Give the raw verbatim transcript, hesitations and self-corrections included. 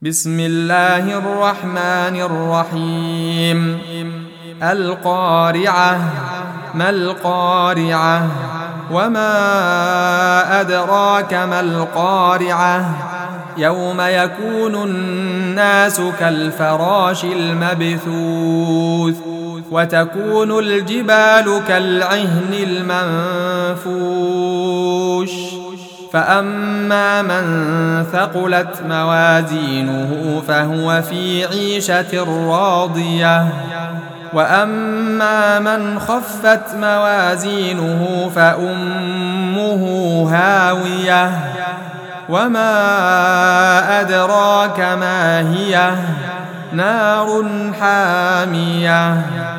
بسم الله الرحمن الرحيم. القارعة. ما القارعة؟ وما أدراك ما القارعة؟ يوم يكون الناس كالفراش المبثوث وتكون الجبال كالعهن المنفوش فأما من ثقلت موازينه فهو في عيشة راضية وأما من خفت موازينه فأمه هاوية وما أدراك ما هي نار حامية.